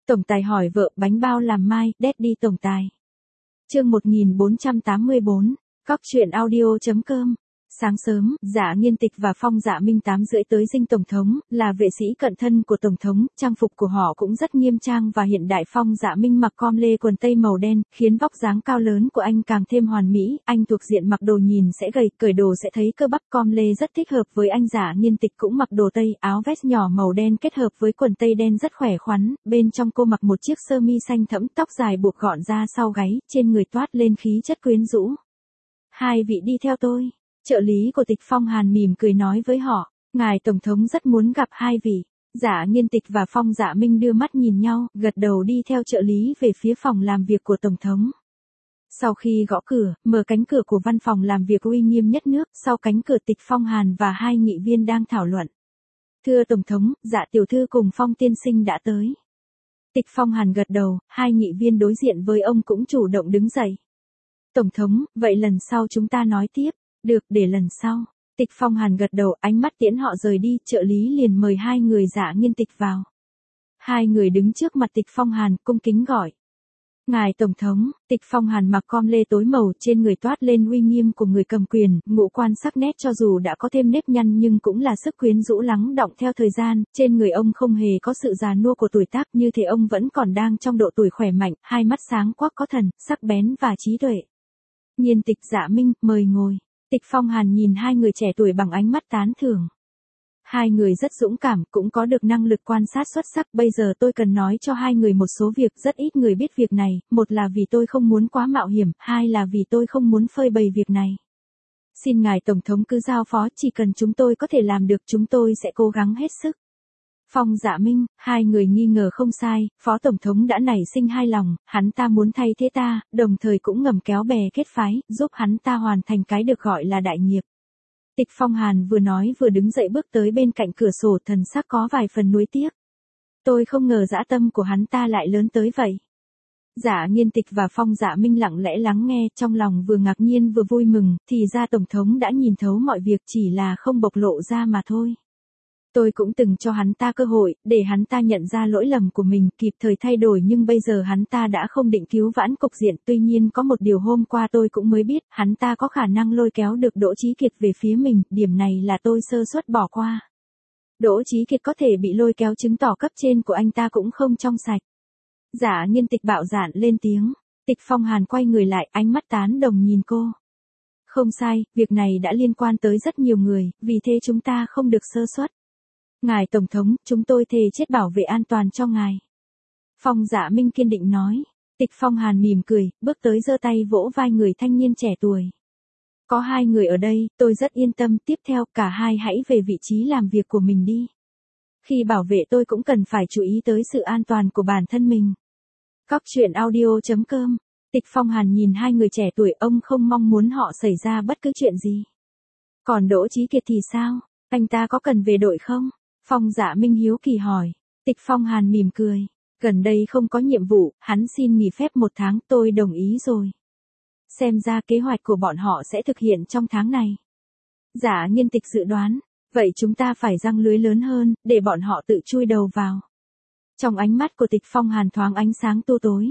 Tổng tài hỏi vợ bánh bao làm mai, Daddy tổng tài. Chương 1484, Cóc truyện audio.com. Sáng sớm, Dạ Nghiên Tịch và Phong Dạ Minh 8 rưỡi tới dinh Tổng thống, là vệ sĩ cận thân của Tổng thống, trang phục của họ cũng rất nghiêm trang và hiện đại. Phong Dạ Minh mặc com lê quần tây màu đen, khiến vóc dáng cao lớn của anh càng thêm hoàn mỹ, anh thuộc diện mặc đồ nhìn sẽ gầy, cởi đồ sẽ thấy cơ bắp. Com lê rất thích hợp với anh. Dạ Nghiên Tịch cũng mặc đồ tây, áo vest nhỏ màu đen kết hợp với quần tây đen rất khỏe khoắn, bên trong cô mặc một chiếc sơ mi xanh thẫm, tóc dài buộc gọn ra sau gáy, trên người toát lên khí chất quyến rũ. Hai vị đi theo tôi. Trợ lý của Tịch Phong Hàn mỉm cười nói với họ, ngài Tổng thống rất muốn gặp hai vị. Dạ Nghiên Tịch và Phong Dạ Minh đưa mắt nhìn nhau, gật đầu đi theo trợ lý về phía phòng làm việc của Tổng thống. Sau khi gõ cửa, mở cánh cửa của văn phòng làm việc uy nghiêm nhất nước, sau cánh cửa Tịch Phong Hàn và hai nghị viên đang thảo luận. Thưa Tổng thống, Dạ tiểu thư cùng Phong tiên sinh đã tới. Tịch Phong Hàn gật đầu, hai nghị viên đối diện với ông cũng chủ động đứng dậy. Tổng thống, vậy lần sau chúng ta nói tiếp. Được, để lần sau. Tịch Phong Hàn gật đầu, ánh mắt tiễn họ rời đi, trợ lý liền mời hai người Dạ Nghiên Tịch vào. Hai người đứng trước mặt Tịch Phong Hàn, cung kính gọi. Ngài Tổng thống. Tịch Phong Hàn mặc com lê tối màu, trên người toát lên uy nghiêm của người cầm quyền, ngũ quan sắc nét cho dù đã có thêm nếp nhăn nhưng cũng là sức quyến rũ lắng đọng theo thời gian, trên người ông không hề có sự già nua của tuổi tác, như thể ông vẫn còn đang trong độ tuổi khỏe mạnh, hai mắt sáng quắc có thần, sắc bén và trí tuệ. Nghiên Tịch, Dạ Minh, mời ngồi. Tịch Phong Hàn nhìn hai người trẻ tuổi bằng ánh mắt tán thưởng. Hai người rất dũng cảm, cũng có được năng lực quan sát xuất sắc. Bây giờ tôi cần nói cho hai người một số việc, rất ít người biết việc này, một là vì tôi không muốn quá mạo hiểm, hai là vì tôi không muốn phơi bày việc này. Xin ngài Tổng thống cứ giao phó, chỉ cần chúng tôi có thể làm được chúng tôi sẽ cố gắng hết sức. Phong Dạ Minh, hai người nghi ngờ không sai, Phó Tổng thống đã nảy sinh hai lòng, hắn ta muốn thay thế ta, đồng thời cũng ngầm kéo bè kết phái, giúp hắn ta hoàn thành cái được gọi là đại nghiệp. Tịch Phong Hàn vừa nói vừa đứng dậy bước tới bên cạnh cửa sổ, thần sắc có vài phần nuối tiếc. Tôi không ngờ dã tâm của hắn ta lại lớn tới vậy. Dạ Nghiên Tịch và Phong Dạ Minh lặng lẽ lắng nghe, trong lòng vừa ngạc nhiên vừa vui mừng, thì ra Tổng thống đã nhìn thấu mọi việc, chỉ là không bộc lộ ra mà thôi. Tôi cũng từng cho hắn ta cơ hội, để hắn ta nhận ra lỗi lầm của mình, kịp thời thay đổi, nhưng bây giờ hắn ta đã không định cứu vãn cục diện. Tuy nhiên có một điều hôm qua tôi cũng mới biết, hắn ta có khả năng lôi kéo được Đỗ Chí Kiệt về phía mình, điểm này là tôi sơ suất bỏ qua. Đỗ Chí Kiệt có thể bị lôi kéo chứng tỏ cấp trên của anh ta cũng không trong sạch. Dạ Nghiên Tịch bạo dạn lên tiếng. Tịch Phong Hàn quay người lại, ánh mắt tán đồng nhìn cô. Không sai, việc này đã liên quan tới rất nhiều người, vì thế chúng ta không được sơ suất. Ngài Tổng thống, chúng tôi thề chết bảo vệ an toàn cho ngài. Phong Dạ Minh kiên định nói. Tịch Phong Hàn mỉm cười, bước tới giơ tay vỗ vai người thanh niên trẻ tuổi. Có hai người ở đây, tôi rất yên tâm, tiếp theo cả hai hãy về vị trí làm việc của mình đi. Khi bảo vệ tôi cũng cần phải chú ý tới sự an toàn của bản thân mình. Cóc truyện audio.com. Tịch Phong Hàn nhìn hai người trẻ tuổi, ông không mong muốn họ xảy ra bất cứ chuyện gì. Còn Đỗ Chí Kiệt thì sao? Anh ta có cần về đội không? Phong Dạ Minh hiếu kỳ hỏi. Tịch Phong Hàn mỉm cười. Gần đây không có nhiệm vụ, hắn xin nghỉ phép 1 tháng, tôi đồng ý rồi. Xem ra kế hoạch của bọn họ sẽ thực hiện trong tháng này. Dạ Nghiên Tịch dự đoán. Vậy chúng ta phải giăng lưới lớn hơn, để bọn họ tự chui đầu vào. Trong ánh mắt của Tịch Phong Hàn thoáng ánh sáng tu tối.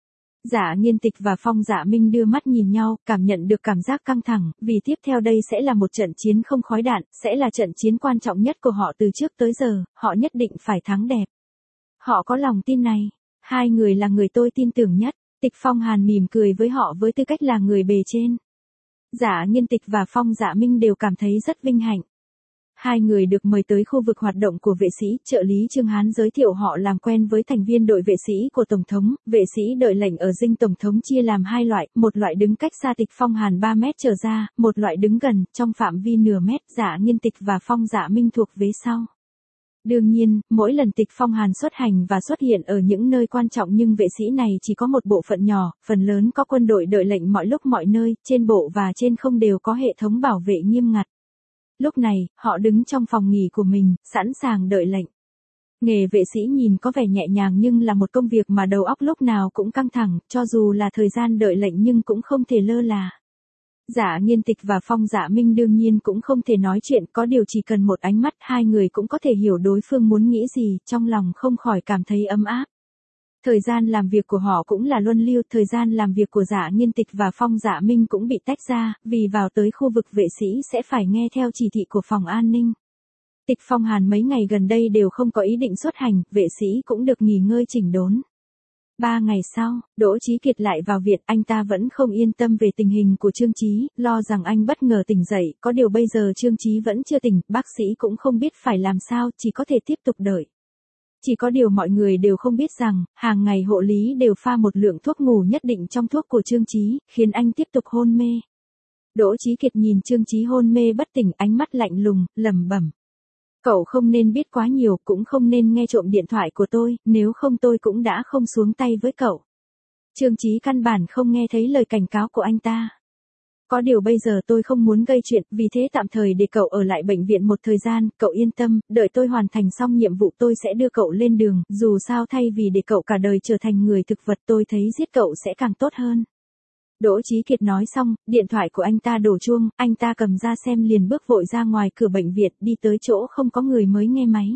Dạ Nghiên Tịch và Phong Dạ Minh đưa mắt nhìn nhau, cảm nhận được cảm giác căng thẳng, vì tiếp theo đây sẽ là một trận chiến không khói đạn, sẽ là trận chiến quan trọng nhất của họ từ trước tới giờ, họ nhất định phải thắng đẹp. Họ có lòng tin này, hai người là người tôi tin tưởng nhất. Tịch Phong Hàn mỉm cười với họ với tư cách là người bề trên. Dạ Nghiên Tịch và Phong Dạ Minh đều cảm thấy rất vinh hạnh. Hai người được mời tới khu vực hoạt động của vệ sĩ, trợ lý Trương Hán giới thiệu họ làm quen với thành viên đội vệ sĩ của Tổng thống. Vệ sĩ đợi lệnh ở dinh Tổng thống chia làm hai loại, một loại đứng cách xa Tịch Phong Hàn 3 mét trở ra, một loại đứng gần, trong phạm vi nửa mét. Dạ Nghiên Tịch và Phong Dạ Minh thuộc vế sau. Đương nhiên, mỗi lần Tịch Phong Hàn xuất hành và xuất hiện ở những nơi quan trọng, nhưng vệ sĩ này chỉ có một bộ phận nhỏ, phần lớn có quân đội đợi lệnh mọi lúc mọi nơi, trên bộ và trên không đều có hệ thống bảo vệ nghiêm ngặt. Lúc này, họ đứng trong phòng nghỉ của mình, sẵn sàng đợi lệnh. Nghề vệ sĩ nhìn có vẻ nhẹ nhàng nhưng là một công việc mà đầu óc lúc nào cũng căng thẳng, cho dù là thời gian đợi lệnh nhưng cũng không thể lơ là. Dạ Nghiên Tịch và Phong Dạ Minh đương nhiên cũng không thể nói chuyện, có điều chỉ cần một ánh mắt hai người cũng có thể hiểu đối phương muốn nghĩ gì, trong lòng không khỏi cảm thấy ấm áp. Thời gian làm việc của họ cũng là luân lưu, thời gian làm việc của Dạ Nghiên Tịch và Phong Dạ Minh cũng bị tách ra, vì vào tới khu vực vệ sĩ sẽ phải nghe theo chỉ thị của phòng an ninh. Tịch Phong Hàn mấy ngày gần đây đều không có ý định xuất hành, vệ sĩ cũng được nghỉ ngơi chỉnh đốn. 3 ngày sau, Đỗ Chí Kiệt lại vào viện, anh ta vẫn không yên tâm về tình hình của Trương Chí, lo rằng anh bất ngờ tỉnh dậy, có điều bây giờ Trương Chí vẫn chưa tỉnh, bác sĩ cũng không biết phải làm sao, chỉ có thể tiếp tục đợi. Chỉ có điều mọi người đều không biết rằng, hàng ngày hộ lý đều pha một lượng thuốc ngủ nhất định trong thuốc của Trương Chí, khiến anh tiếp tục hôn mê. Đỗ Chí Kiệt nhìn Trương Chí hôn mê bất tỉnh, ánh mắt lạnh lùng, lẩm bẩm. Cậu không nên biết quá nhiều, cũng không nên nghe trộm điện thoại của tôi, nếu không tôi cũng đã không xuống tay với cậu. Trương Chí căn bản không nghe thấy lời cảnh cáo của anh ta. Có điều bây giờ tôi không muốn gây chuyện, vì thế tạm thời để cậu ở lại bệnh viện một thời gian, cậu yên tâm, đợi tôi hoàn thành xong nhiệm vụ tôi sẽ đưa cậu lên đường, dù sao thay vì để cậu cả đời trở thành người thực vật tôi thấy giết cậu sẽ càng tốt hơn. Đỗ Chí Kiệt nói xong, điện thoại của anh ta đổ chuông, anh ta cầm ra xem liền bước vội ra ngoài cửa bệnh viện, đi tới chỗ không có người mới nghe máy.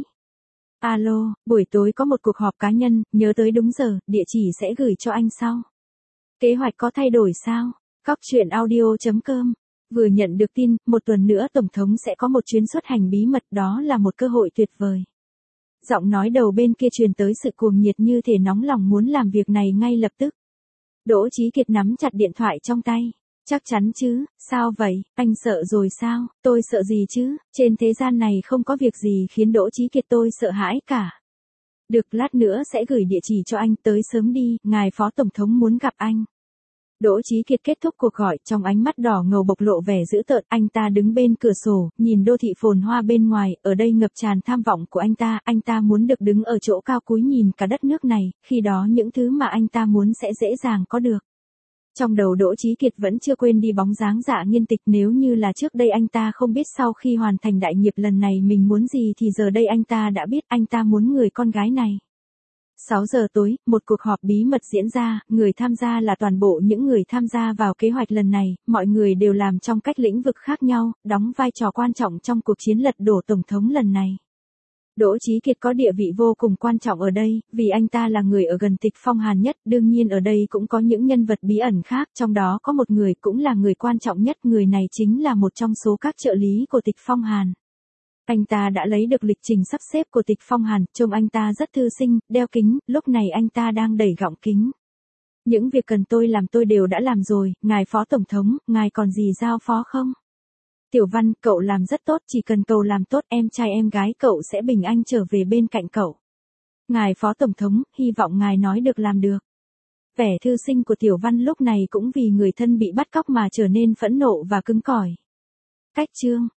Alo, buổi tối có một cuộc họp cá nhân, nhớ tới đúng giờ, địa chỉ sẽ gửi cho anh sau. Kế hoạch có thay đổi sao? Cóc truyện audio.com. Vừa nhận được tin, một tuần nữa Tổng thống sẽ có một chuyến xuất hành bí mật, đó là một cơ hội tuyệt vời. Giọng nói đầu bên kia truyền tới sự cuồng nhiệt như thể nóng lòng muốn làm việc này ngay lập tức. Đỗ Chí Kiệt nắm chặt điện thoại trong tay. Chắc chắn chứ, sao vậy, anh sợ rồi sao, tôi sợ gì chứ, trên thế gian này không có việc gì khiến Đỗ Chí Kiệt tôi sợ hãi cả. Được, lát nữa sẽ gửi địa chỉ cho anh, tới sớm đi, ngài Phó Tổng thống muốn gặp anh. Đỗ Chí Kiệt kết thúc cuộc gọi, trong ánh mắt đỏ ngầu bộc lộ vẻ dữ tợn, anh ta đứng bên cửa sổ, nhìn đô thị phồn hoa bên ngoài, ở đây ngập tràn tham vọng của anh ta muốn được đứng ở chỗ cao cúi nhìn cả đất nước này, khi đó những thứ mà anh ta muốn sẽ dễ dàng có được. Trong đầu Đỗ Chí Kiệt vẫn chưa quên đi bóng dáng Dạ Nghiên Tịch, nếu như là trước đây anh ta không biết sau khi hoàn thành đại nghiệp lần này mình muốn gì thì giờ đây anh ta đã biết, anh ta muốn người con gái này. 6 giờ tối, một cuộc họp bí mật diễn ra, người tham gia là toàn bộ những người tham gia vào kế hoạch lần này, mọi người đều làm trong cách lĩnh vực khác nhau, đóng vai trò quan trọng trong cuộc chiến lật đổ Tổng thống lần này. Đỗ Chí Kiệt có địa vị vô cùng quan trọng ở đây, vì anh ta là người ở gần Tịch Phong Hàn nhất, đương nhiên ở đây cũng có những nhân vật bí ẩn khác, trong đó có một người cũng là người quan trọng nhất, người này chính là một trong số các trợ lý của Tịch Phong Hàn. Anh ta đã lấy được lịch trình sắp xếp của Tịch Phong Hàn, trông anh ta rất thư sinh, đeo kính, lúc này anh ta đang đẩy gọng kính. Những việc cần tôi làm tôi đều đã làm rồi, ngài Phó Tổng thống, ngài còn gì giao phó không? Tiểu Văn, cậu làm rất tốt, chỉ cần cậu làm tốt, em trai em gái cậu sẽ bình an trở về bên cạnh cậu. Ngài Phó Tổng thống, hy vọng ngài nói được làm được. Vẻ thư sinh của Tiểu Văn lúc này cũng vì người thân bị bắt cóc mà trở nên phẫn nộ và cứng cỏi. Cách chương